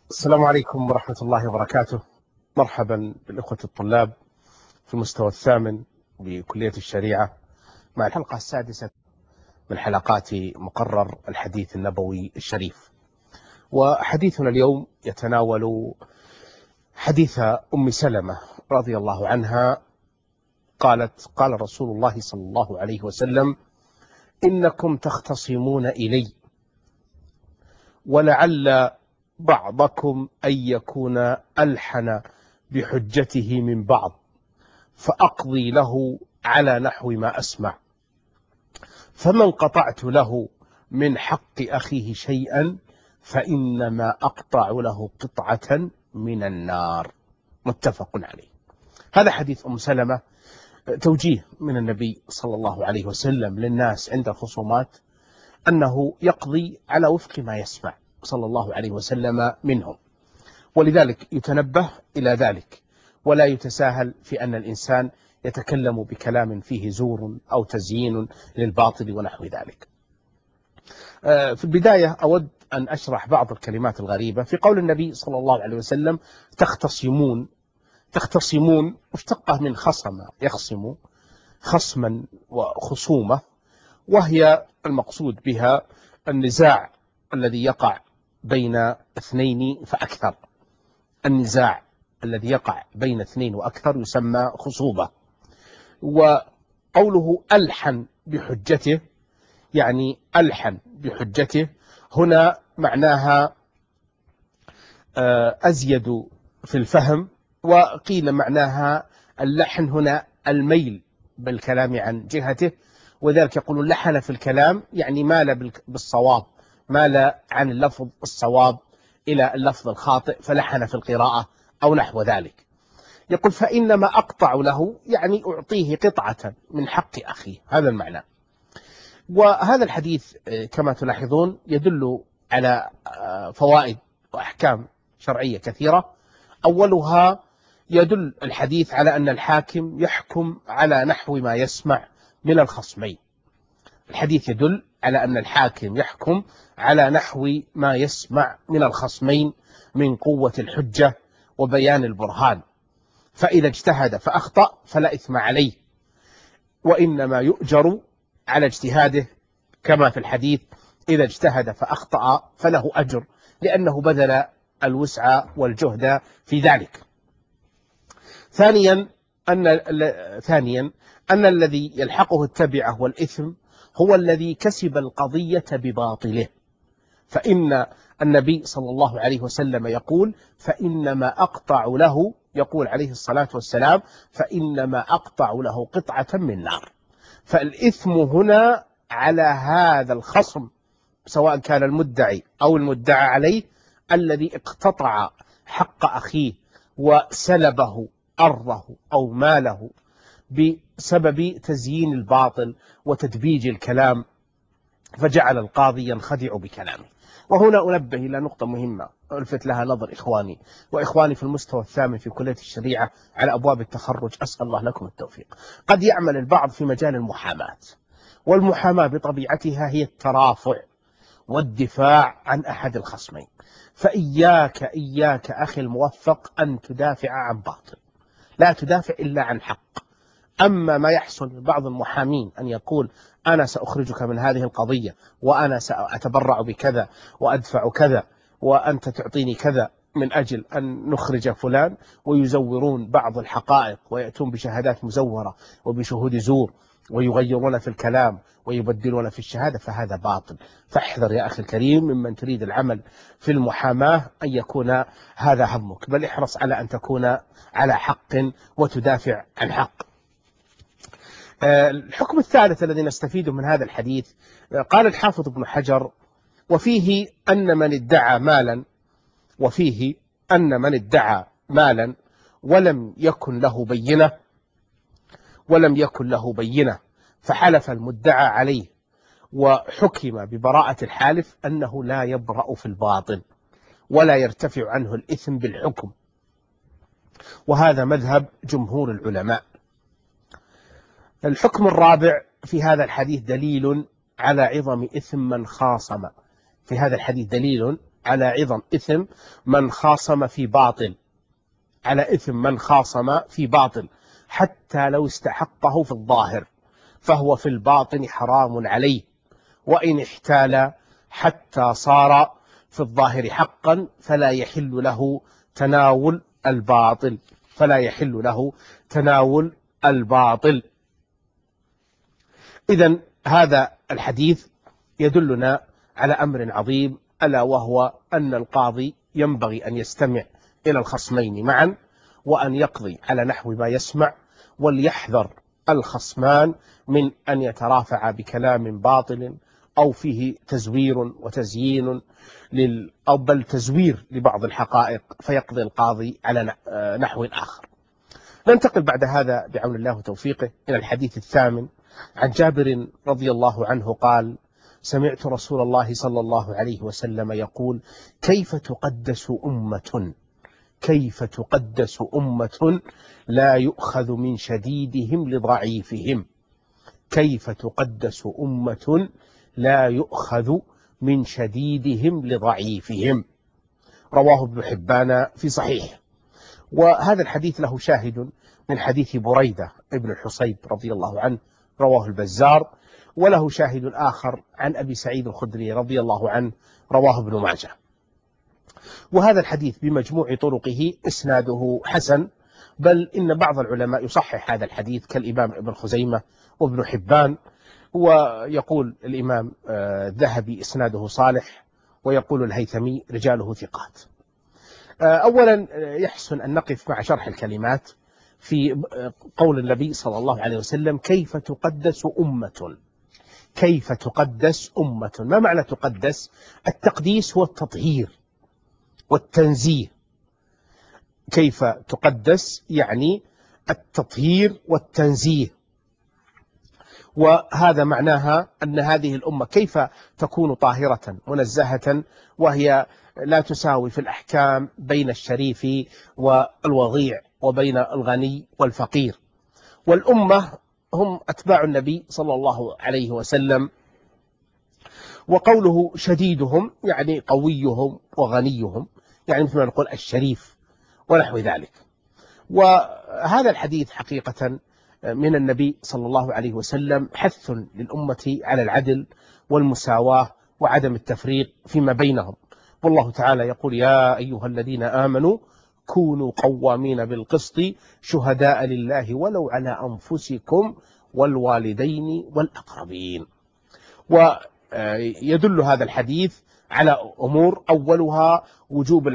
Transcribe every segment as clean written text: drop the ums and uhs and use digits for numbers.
السلام عليكم ورحمة الله وبركاته. مرحبا بالإخوة الطلاب في المستوى الثامن بكلية الشريعة مع الحلقة السادسة من حلقات مقرر الحديث النبوي الشريف. وحديثنا اليوم يتناول حديث أم سلمة رضي الله عنها. قالت: قال رسول الله صلى الله عليه وسلم: إنكم تختصمون إلي ولعل بعضكم أن يكون ألحن بحجته من بعض، فأقضي له على نحو ما أسمع، فمن قطعت له من حق أخيه شيئا فإنما أقطع له قطعة من النار. متفق عليه. هذا حديث أم سلمة، توجيه من النبي صلى الله عليه وسلم للناس عند الخصومات أنه يقضي على وفق ما يسمع صلى الله عليه وسلم منهم، ولذلك يتنبه إلى ذلك ولا يتساهل في أن الإنسان يتكلم بكلام فيه زور أو تزيين للباطل ونحو ذلك. في البداية أود أن أشرح بعض الكلمات الغريبة في قول النبي صلى الله عليه وسلم: تختصمون. تختصمون مشتقة من خصم، يخصم خصما وخصومة، وهي المقصود بها النزاع الذي يقع بين اثنين فأكثر. النزاع الذي يقع بين اثنين وأكثر يسمى خصوبة. وقوله ألحن بحجته، يعني ألحن بحجته هنا معناها أزيد في الفهم، وقيل معناها اللحن هنا الميل بالكلام عن جهته، وذلك يقولون لحن في الكلام يعني مال بالصواب، مال عن اللفظ الصواب إلى اللفظ الخاطئ فلحن في القراءة أو نحو ذلك. يقول: فإنما أقطع له، يعني أعطيه قطعة من حق أخيه، هذا المعنى. وهذا الحديث كما تلاحظون يدل على فوائد وأحكام شرعية كثيرة. أولها يدل الحديث على أن الحاكم يحكم على نحو ما يسمع من الخصمين. الحديث يدل على أن الحاكم يحكم على نحو ما يسمع من الخصمين من قوة الحجة وبيان البرهان، فإذا اجتهد فأخطأ فلا إثم عليه، وإنما يؤجر على اجتهاده، كما في الحديث: إذا اجتهد فأخطأ فله أجر، لأنه بذل الوسع والجهد في ذلك. ثانيا أن الذي يلحقه التبعة والإثم هو الذي كسب القضية بباطله، فإن النبي صلى الله عليه وسلم يقول: فإنما أقطع له، يقول عليه الصلاة والسلام: فإنما أقطع له قطعة من نار. فالإثم هنا على هذا الخصم، سواء كان المدعي أو المدعى عليه، الذي اقتطع حق أخيه وسلبه أرضه أو ماله بسبب تزيين الباطل وتدبيج الكلام، فجعل القاضي ينخدع بكلامه. وهنا أنبه إلى نقطة مهمة ألفت لها نظر إخواني وإخواني في المستوى الثامن في كلية الشريعة على أبواب التخرج، أسأل الله لكم التوفيق. قد يعمل البعض في مجال المحاماة، والمحاماة بطبيعتها هي الترافع والدفاع عن أحد الخصمين، فإياك إياك أخي الموفق أن تدافع عن باطل، لا تدافع إلا عن حق. أما ما يحصل من بعض المحامين أن يقول: أنا سأخرجك من هذه القضية، وأنا سأتبرع بكذا وأدفع كذا، وأنت تعطيني كذا من أجل أن نخرج فلان، ويزورون بعض الحقائق ويأتون بشهادات مزورة وبشهود زور ويغيرون في الكلام ويبدلون في الشهادة، فهذا باطل. فاحذر يا أخي الكريم ممن تريد العمل في المحاماة أن يكون هذا همك، بل احرص على أن تكون على حق وتدافع عن حق. الحكم الثالث الذي نستفيده من هذا الحديث، قال الحافظ ابن حجر: وفيه أن من ادعى مالا ولم يكن له بينة فحلف المدعى عليه وحكم ببراءة الحالف، أنه لا يبرأ في الباطل ولا يرتفع عنه الإثم بالحكم، وهذا مذهب جمهور العلماء. الحكم الرابع في هذا الحديث دليل على عظم إثم من خاصم. في هذا الحديث دليل على عظم إثم من خاصم في باطل، على إثم من خاصم في باطل، حتى لو استحقه في الظاهر فهو في الباطن حرام عليه، وإن احتال حتى صار في الظاهر حقا فلا يحل له تناول الباطل، فلا يحل له تناول الباطل. إذن هذا الحديث يدلنا على أمر عظيم، ألا وهو أن القاضي ينبغي أن يستمع إلى الخصمين معا، وأن يقضي على نحو ما يسمع، وليحذر الخصمان من أن يترافعا بكلام باطل أو فيه تزوير وتزيين أو بل تزوير لبعض الحقائق فيقضي القاضي على نحو آخر. ننتقل بعد هذا بعون الله وتوفيقه إلى الحديث الثامن. عن جابر رضي الله عنه قال: سمعت رسول الله صلى الله عليه وسلم يقول: كيف تقدس أمة لا يؤخذ من شديدهم لضعيفهم، كيف تقدس أمة لا يؤخذ من شديدهم لضعيفهم. رواه ابن حبان في صحيح. وهذا الحديث له شاهد من حديث بريدة ابن الحصيب رضي الله عنه، رواه البزار، وله شاهد آخر عن أبي سعيد الخدري رضي الله عنه، رواه ابن ماجه. وهذا الحديث بمجموع طرقه إسناده حسن، بل إن بعض العلماء يصحح هذا الحديث كالإمام ابن خزيمة وابن حبان، ويقول الإمام الذهبي إسناده صالح، ويقول الهيثمي رجاله ثقات. أولا يحسن أن نقف مع شرح الكلمات في قول النبي صلى الله عليه وسلم: كيف تقدس أمة. كيف تقدس أمة، ما معنى تقدس؟ التقديس هو التطهير والتنزيه. كيف تقدس يعني التطهير والتنزيه، وهذا معناها أن هذه الأمة كيف تكون طاهرة منزهة وهي لا تساوي في الأحكام بين الشريف والوضيع وبين الغني والفقير. والأمة هم أتباع النبي صلى الله عليه وسلم، وقوله شديدهم يعني قويهم وغنيهم، يعني مثل ما نقول الشريف ونحو ذلك. وهذا الحديث حقيقة من النبي صلى الله عليه وسلم حث للأمة على العدل والمساواة وعدم التفريق فيما بينهم. والله تعالى يقول: يا أيها الذين آمنوا كونوا قوامين بالقسط شهداء لله ولو على أنفسكم والوالدين والأقربين. ويدل هذا الحديث على أمور، أولها وجوب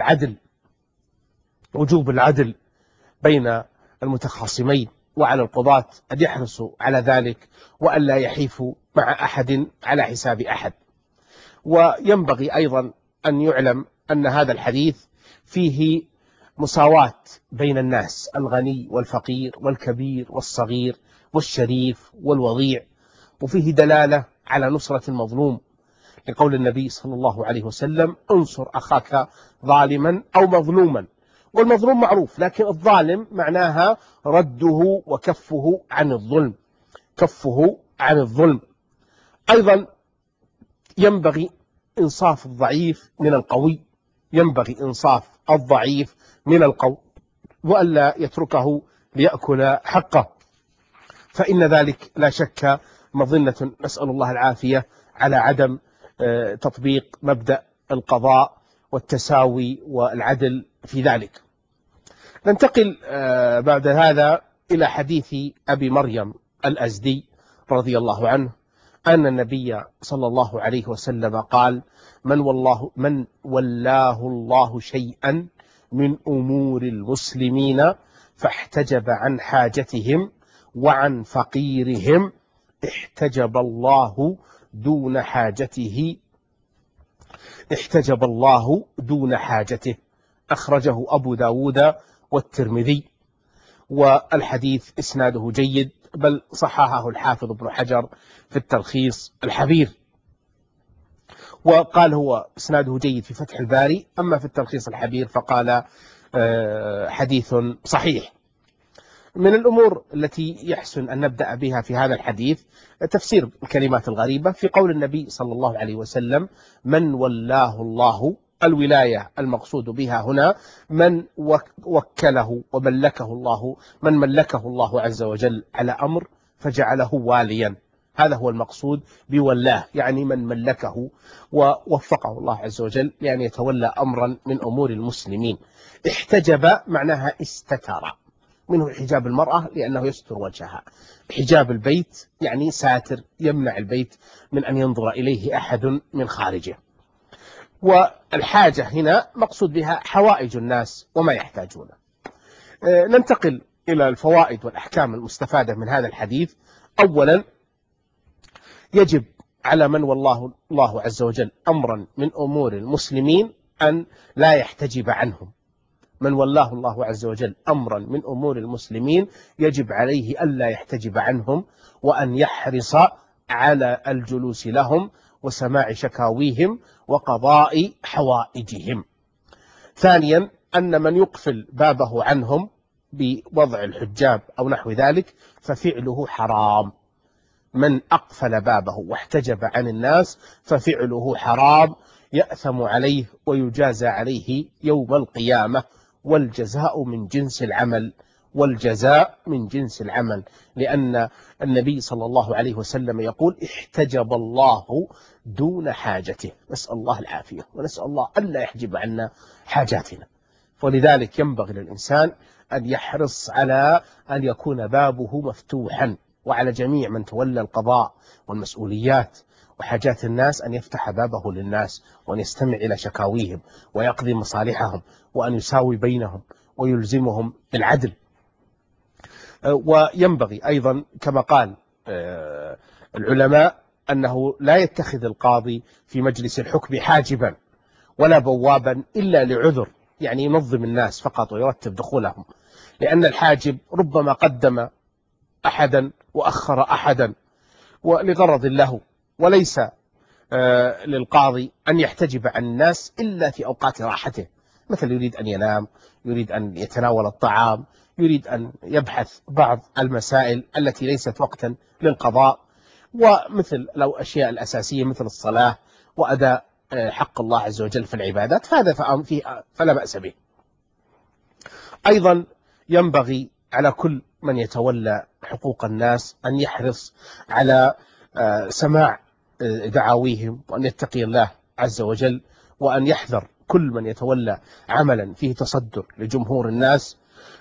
العدل بين المتخاصمين، وعلى القضاة أن يحرصوا على ذلك وأن لا يحيفوا مع أحد على حساب أحد. وينبغي أيضا أن يعلم أن هذا الحديث فيه مساواة بين الناس، الغني والفقير والكبير والصغير والشريف والوضيع، وفيه دلالة على نصرة المظلوم، لقول النبي صلى الله عليه وسلم: انصر أخاك ظالما أو مظلوما. والمظلوم معروف، لكن الظالم معناها رده وكفه عن الظلم، كفه عن الظلم. أيضا ينبغي إنصاف الضعيف من القوي، ينبغي إنصاف الضعيف من القوي، وألا يتركه ليأكل حقه، فإن ذلك لا شك مظنة، نسأل الله العافية، على عدم تطبيق مبدأ القضاء والتساوي والعدل في ذلك. ننتقل بعد هذا إلى حديث أبي مريم الأزدي رضي الله عنه أن النبي صلى الله عليه وسلم قال: من ولاه الله شيئا من أمور المسلمين فاحتجب عن حاجتهم وعن فقيرهم احتجب الله دون حاجته. أخرجه أبو داود والترمذي، والحديث إسناده جيد، بل صححه الحافظ ابن حجر في التلخيص الحبير، وقال هو إسناده جيد في فتح الباري، أما في التلخيص الحبير فقال حديث صحيح. من الأمور التي يحسن أن نبدأ بها في هذا الحديث تفسير الكلمات الغريبة في قول النبي صلى الله عليه وسلم: من ولاه الله الولاية المقصود بها هنا من وكله وملكه الله، من ملكه الله عز وجل على أمر فجعله واليا، هذا هو المقصود بولاه، يعني من ملكه ووفقه الله عز وجل لأن يتولى أمرا من أمور المسلمين. احتجب معناها استتر، منه حجاب المرأة لأنه يستر وجهها، حجاب البيت يعني ساتر يمنع البيت من أن ينظر إليه أحد من خارجه. والحاجة هنا مقصود بها حوائج الناس وما يحتاجونه. ننتقل إلى الفوائد والأحكام المستفادة من هذا الحديث. أولا، يجب على من والله الله عز وجل أمرا من أمور المسلمين أن لا يحتجب عنهم. من والله الله عز وجل أمرا من أمور المسلمين يجب عليه ألا يحتجب عنهم، وأن يحرص على الجلوس لهم وسماع شكاويهم وقضاء حوائجهم. ثانيا، أن من يقفل بابه عنهم بوضع الحجاب أو نحو ذلك ففعله حرام. من أقفل بابه واحتجب عن الناس ففعله حرام، يأثم عليه ويجازى عليه يوم القيامة، والجزاء من جنس العمل، والجزاء من جنس العمل، لأن النبي صلى الله عليه وسلم يقول: احتجب الله دون حاجته. نسأل الله العافية ونسأل الله ألا يحجب عنا حاجاتنا. ولذلك ينبغي للإنسان أن يحرص على أن يكون بابه مفتوحا، وعلى جميع من تولى القضاء والمسؤوليات وحاجات الناس أن يفتح بابه للناس، وأن يستمع إلى شكاويهم ويقضي مصالحهم، وأن يساوي بينهم ويلزمهم بالعدل. وينبغي أيضا كما قال العلماء أنه لا يتخذ القاضي في مجلس الحكم حاجبا ولا بوابا إلا لعذر، يعني ينظم الناس فقط ويرتب دخولهم، لأن الحاجب ربما قدم أحدا وأخر أحدا ولغرض له، وليس للقاضي أن يحتجب عن الناس إلا في أوقات راحته، مثل يريد أن ينام، يريد أن يتناول الطعام، يريد أن يبحث بعض المسائل التي ليست وقتا للقضاء، ومثل لو أشياء الأساسية مثل الصلاة وأداء حق الله عز وجل في العبادات، هذا فلا بأس به. أيضا ينبغي على كل من يتولى حقوق الناس أن يحرص على سماع دعاويهم، وأن يتقي الله عز وجل، وأن يحذر كل من يتولى عملا فيه تصدر لجمهور الناس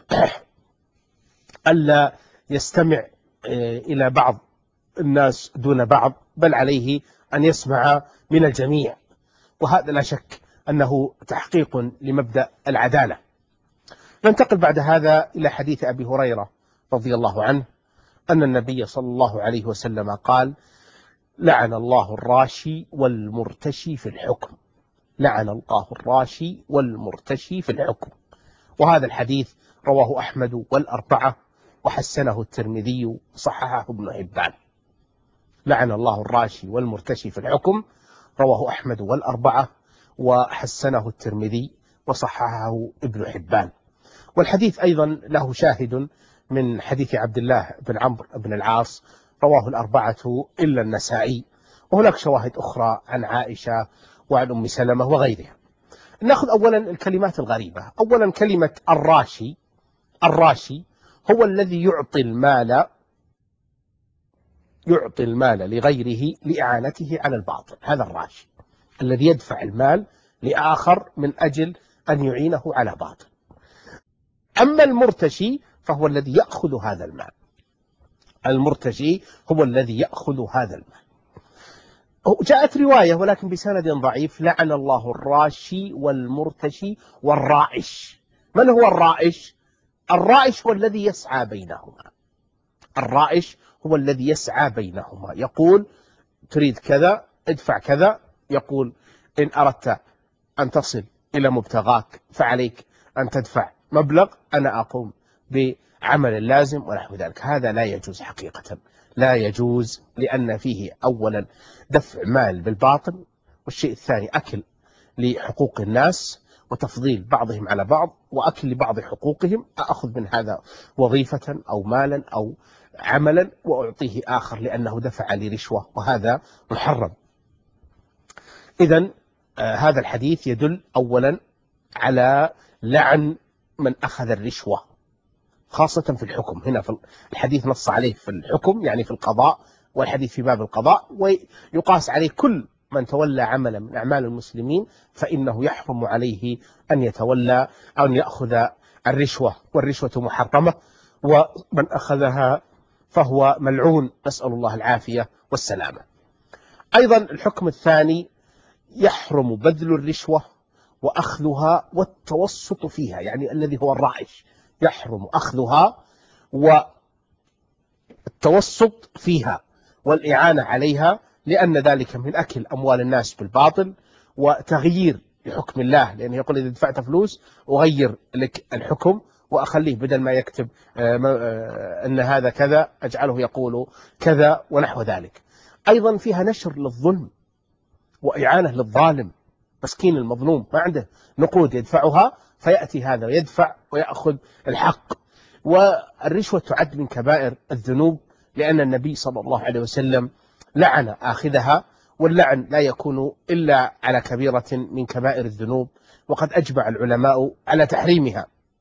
ألا يستمع إلى بعض الناس دون بعض، بل عليه أن يسمع من الجميع، وهذا لا شك أنه تحقيق لمبدأ العدالة. ننتقل بعد هذا إلى حديث أبي هريرة رضي الله عنه أن النبي صلى الله عليه وسلم قال: لعن الله الراشي والمرتشي في الحكم. لعن الله الراشي والمرتشي في الحكم. وهذا الحديث رواه أحمد والأربعة، وحسنه الترمذي وصححه ابن حبان. لعن الله الراشي والمرتشي في الحكم، رواه أحمد والأربعة، وحسنه الترمذي وصححه ابن حبان. والحديث أيضا له شاهد من حديث عبد الله بن عمرو بن العاص، رواه الأربعة إلا النسائي، وهناك شواهد أخرى عن عائشة وعن أم سلمة وغيرها. نأخذ أولا الكلمات الغريبة. أولا كلمة الراشي. الراشي هو الذي يعطي المال لغيره لإعانته على الباطل، هذا الراشي الذي يدفع المال لآخر من أجل أن يعينه على باطل. أما المرتشي فهو الذي يأخذ هذا المال. المرتشي هو الذي يأخذ هذا المال. جاءت رواية ولكن بسند ضعيف: لعن الله الراشي والمرتشي والرائش. من هو الرائش؟ الرائش هو الذي يسعى بينهما. الرائش هو الذي يسعى بينهما، يقول: تريد كذا ادفع كذا، يقول: إن أردت أن تصل إلى مبتغاك فعليك أن تدفع مبلغ، أنا أقوم بعمل اللازم ونحو ذلك. هذا لا يجوز حقيقة، لا يجوز، لأن فيه أولا دفع مال بالباطل، والشيء الثاني أكل لحقوق الناس وتفضيل بعضهم على بعض وأكل لبعض حقوقهم. أخذ من هذا وظيفة أو مالا أو عملا وأعطيه آخر لأنه دفع لي رشوة، وهذا محرم. إذن هذا الحديث يدل أولا على لعن من أخذ الرشوة، خاصة في الحكم. هنا في الحديث نص عليه في الحكم يعني في القضاء، والحديث في باب القضاء، ويقاس عليه كل من تولى عملا من أعمال المسلمين فإنه يحرم عليه أن يتولى أو أن يأخذ الرشوة، والرشوة محرمة، ومن أخذها فهو ملعون، نسأل الله العافية والسلامة. أيضا الحكم الثاني يحرم بذل الرشوة وأخذها والتوسط فيها، يعني الذي هو الرائش يحرم أخذها والتوسط فيها والإعانة عليها، لأن ذلك من أكل أموال الناس بالباطل وتغيير لحكم الله، لأنه يقول إذا دفعت فلوس أغير لك الحكم وأخليه بدل ما يكتب أن هذا كذا أجعله يقول كذا ونحو ذلك. أيضا فيها نشر للظلم وإعانة للظالم، مسكين المظلوم ما عنده نقود يدفعها فيأتي هذا ويدفع ويأخذ الحق. والرشوة تعد من كبائر الذنوب، لأن النبي صلى الله عليه وسلم لعن آخذها، واللعن لا يكون إلا على كبيرة من كبائر الذنوب، وقد أجمع العلماء على تحريمها.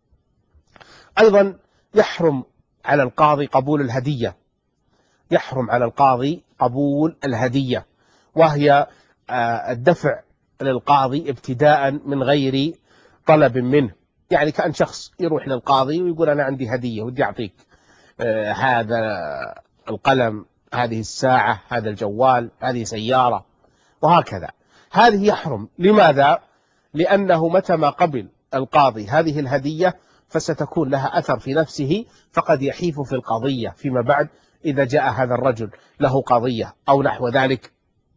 أيضا يحرم على القاضي قبول الهدية، يحرم على القاضي قبول الهدية، وهي الدفع للقاضي ابتداء من غير طلب منه، يعني كأن شخص يروح للقاضي ويقول أنا عندي هدية ودي أعطيك هذا القلم، هذه الساعة، هذا الجوال، هذه سيارة، وهكذا. هذه يحرم. لماذا؟ لأنه متى ما قبل القاضي هذه الهدية فستكون لها أثر في نفسه، فقد يحيف في القضية فيما بعد إذا جاء هذا الرجل له قضية أو نحو ذلك،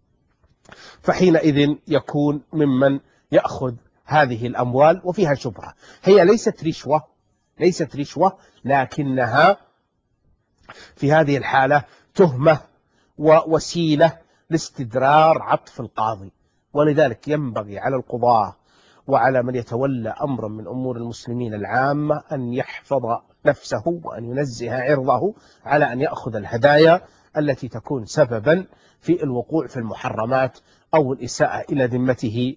فحينئذ يكون ممن يأخذ هذه الأموال وفيها شبهة. هي ليست رشوة، لكنها في هذه الحالة تهمة ووسيلة لاستدرار عطف القاضي. ولذلك ينبغي على القضاة وعلى من يتولى أمرا من أمور المسلمين العامة أن يحفظ نفسه وأن ينزه عرضه على أن يأخذ الهدايا التي تكون سببا في الوقوع في المحرمات أو الإساءة إلى ذمته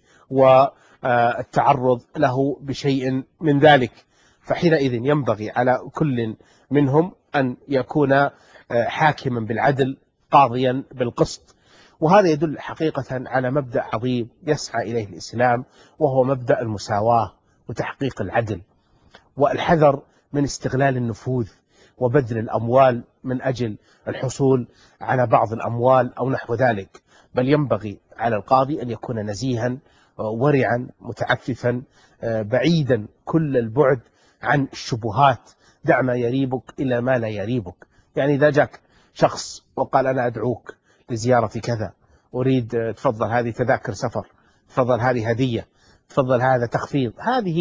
والتعرض له بشيء من ذلك. فحينئذ ينبغي على كل منهم أن يكون حاكما بالعدل قاضيا بالقسط. وهذا يدل حقيقة على مبدأ عظيم يسعى إليه الإسلام، وهو مبدأ المساواة وتحقيق العدل، والحذر من استغلال النفوذ وبذل الأموال من أجل الحصول على بعض الأموال أو نحو ذلك. بل ينبغي على القاضي أن يكون نزيها ورعا متعففا بعيدا كل البعد عن الشبهات. دع ما يريبك إلى ما لا يريبك. يعني إذا جاك شخص وقال أنا أدعوك لزيارة كذا، أريد تفضل هذه تذاكر سفر، تفضل هذه هدية، تفضل هذا تخفيض،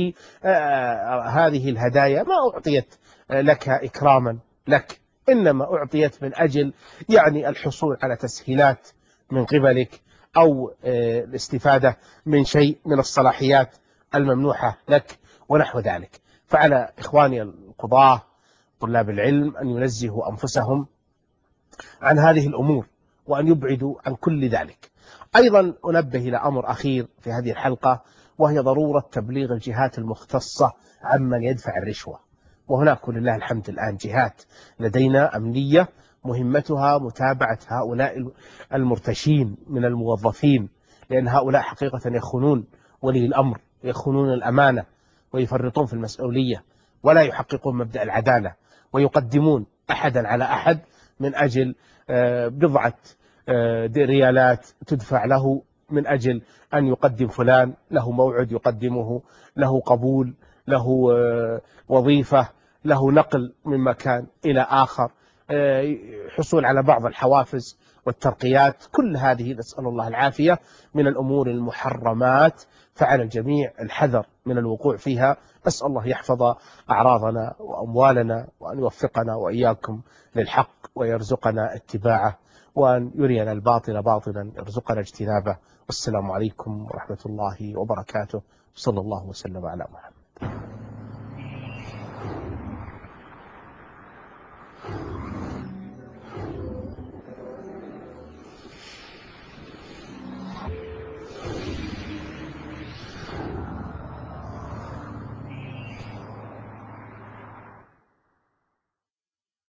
هذه الهدايا ما أعطيت لك إكراما لك، إنما أعطيت من أجل يعني الحصول على تسهيلات من قبلك أو الاستفادة من شيء من الصلاحيات الممنوحة لك ونحو ذلك. فعلى إخواني القضاة طلاب العلم أن ينزهوا أنفسهم عن هذه الأمور وأن يبعدوا عن كل ذلك. أيضا أنبه إلى أمر أخير في هذه الحلقة، وهي ضرورة تبليغ الجهات المختصة عمن يدفع الرشوة. وهناك ولله الحمد الآن جهات لدينا أمنية مهمتها متابعة هؤلاء المرتشين من الموظفين، لأن هؤلاء حقيقة يخونون ولي الأمر، يخونون الأمانة، ويفرطون في المسؤولية، ولا يحققون مبدأ العدالة، ويقدمون أحدا على أحد من أجل بضعة ريالات تدفع له من أجل أن يقدم فلان له موعد يقدمه، له قبول، له وظيفة، له نقل من مكان إلى آخر، حصول على بعض الحوافز والترقيات. كل هذه نسأل الله العافية من الأمور المحرمات، فعلى الجميع الحذر من الوقوع فيها. أسأل الله يحفظ أعراضنا وأموالنا، وأن يوفقنا وإياكم للحق ويرزقنا اتباعه، وأن يرينا الباطل باطلا يرزقنا اجتنابه. والسلام عليكم ورحمة الله وبركاته، صلى الله وسلم على محمد.